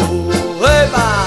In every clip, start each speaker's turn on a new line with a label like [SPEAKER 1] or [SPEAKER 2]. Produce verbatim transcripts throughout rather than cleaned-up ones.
[SPEAKER 1] Eba!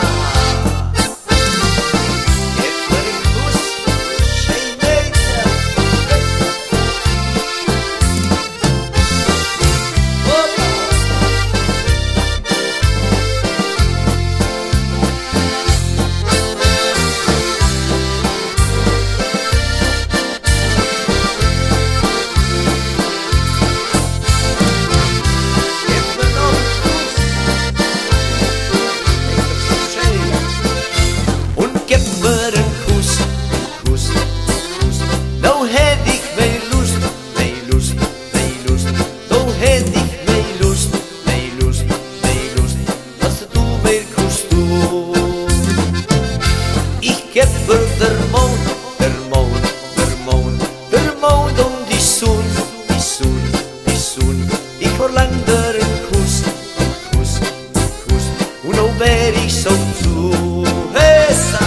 [SPEAKER 2] Ik heb er der Mond, der Mond, der Mond, der Mond om die Sohn, die Sohn, die Sohn. Ik verlang der een Kuss, een Kuss, een Kuss. Und nou wär ich so zu Hesa.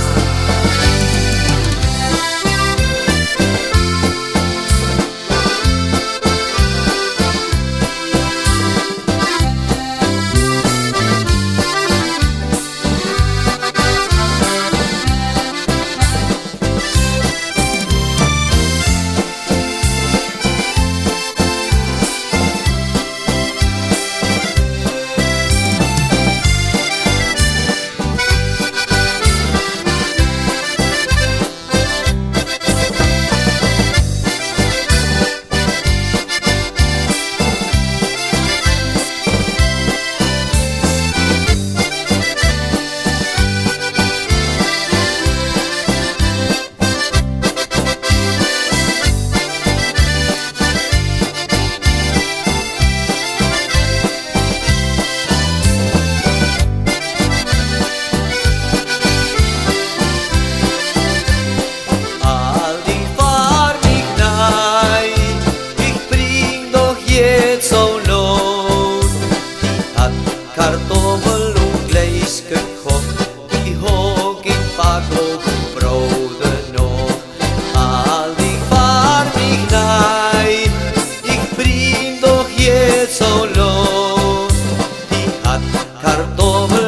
[SPEAKER 2] Kartoffel und Gleis gekocht, die hoch in Backofen Brote noch. Aldi, fahr mich nein, ich bring doch jetzt so Lohn. Die hat Kartoffel